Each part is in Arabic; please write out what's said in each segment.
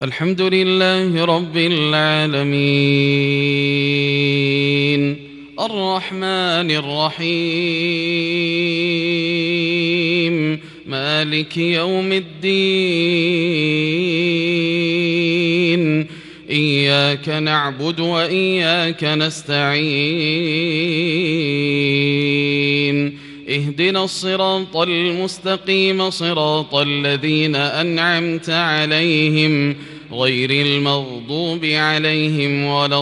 الحمد لله رب العالمين الرحمن الرحيم مالك يوم الدين إياك نعبد وإياك نستعين اهدنا الصراط المستقيم صراط الذين أنعمت عليهم غير المغضوب عليهم ولا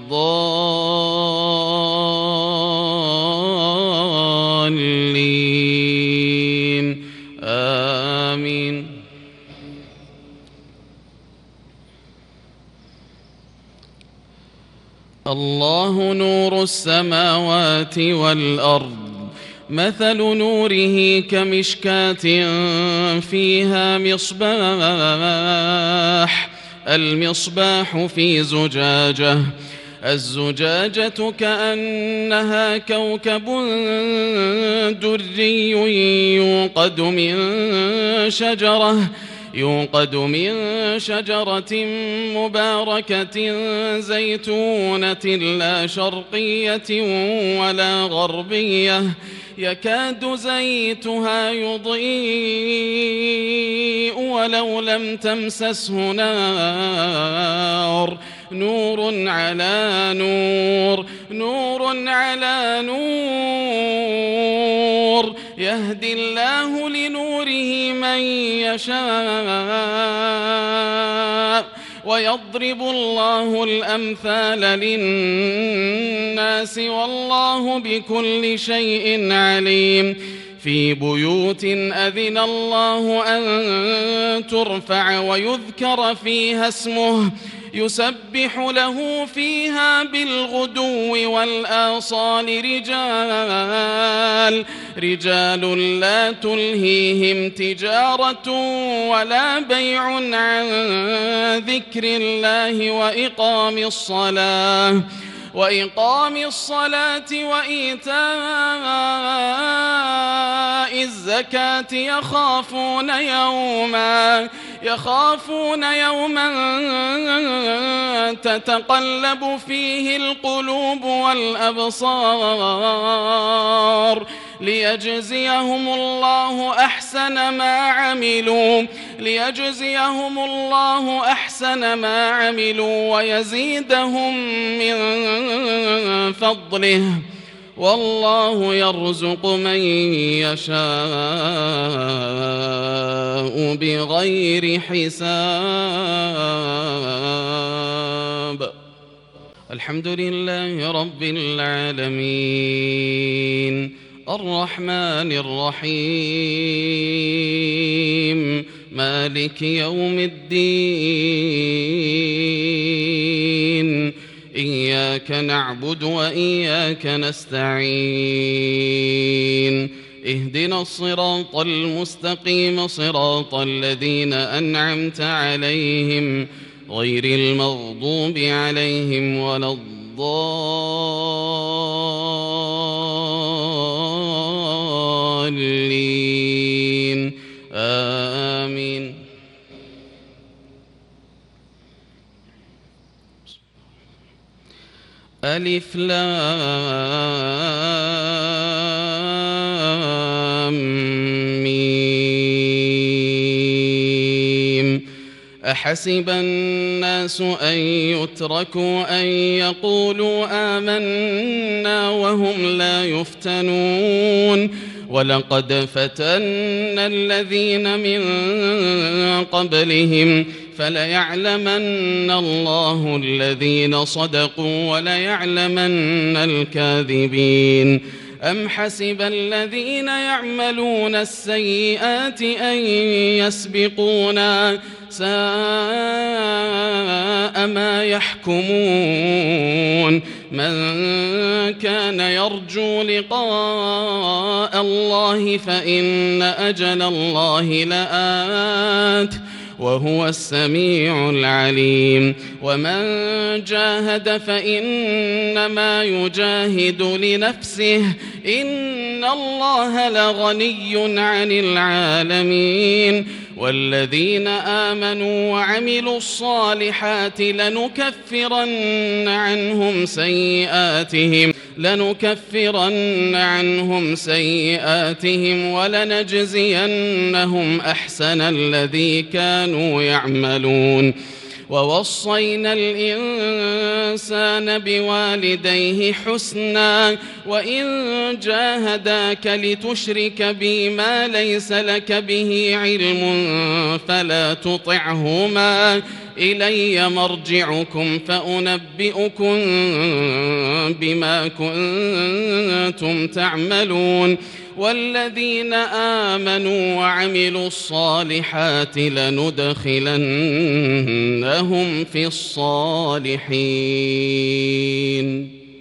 الضالين آمين. الله نور السماوات والأرض مثل نوره كمشكاة فيها المصباح في زجاجة الزجاجة كأنها كوكب دري يوقد من شجرة مباركة زيتونة لا شرقية ولا غربية يكاد زيتها يضيء ولو لم تمسسه نار نور على نور يهدي الله لنوره من يشاء ويضرب الله الأمثال للناس والله بكل شيء عليم. في بيوت أذن الله أن ترفع ويذكر فيها اسمه يسبح له فيها بالغدو والآصال رجال لا تلهيهم تجارة ولا بيع عن ذكر الله وإقام الصلاة وإيتاء الزكاة يخافون يوما تتقلب فيه القلوب والأبصار ليجزيهم الله أحسن ما عملوا ويزيدهم من فضله والله يرزق من يشاء بغير حساب. الحمد لله رب العالمين الرحمن الرحيم مالك يوم الدين إياك نعبد وإياك نستعين اهدنا الصراط المستقيم صراط الذين أنعمت عليهم غير المغضوب عليهم ولا الضالين آمين. ألف لام ميم أحسب الناس أن يتركوا أن يقولوا آمنا وهم لا يفتنون ولقد فتنا الذين من قبلهم فليعلمن الله الذين صدقوا وليعلمن الكاذبين. أم حسب الذين يعملون السيئات أن يسبقونا ساء ما يحكمون. من كان يرجو لقاء الله فإن أجل الله لآت وهو السميع العليم. ومن جاهد فإنما يجاهد لنفسه إن الله لغني عن العالمين. والذين آمنوا وعملوا الصالحات لنكفرن عنهم سيئاتهم ولنجزينهم أحسن الذي كانوا يعملون. ووصينا الإنسان بوالديه حسنا وإن جاهداك لتشرك بي ما ليس لك به علم فلا تطعهما إلي مرجعكم فأنبئكم بما كنتم تعملون. والذين آمنوا وعملوا الصالحات لندخلنهم في الصالحين.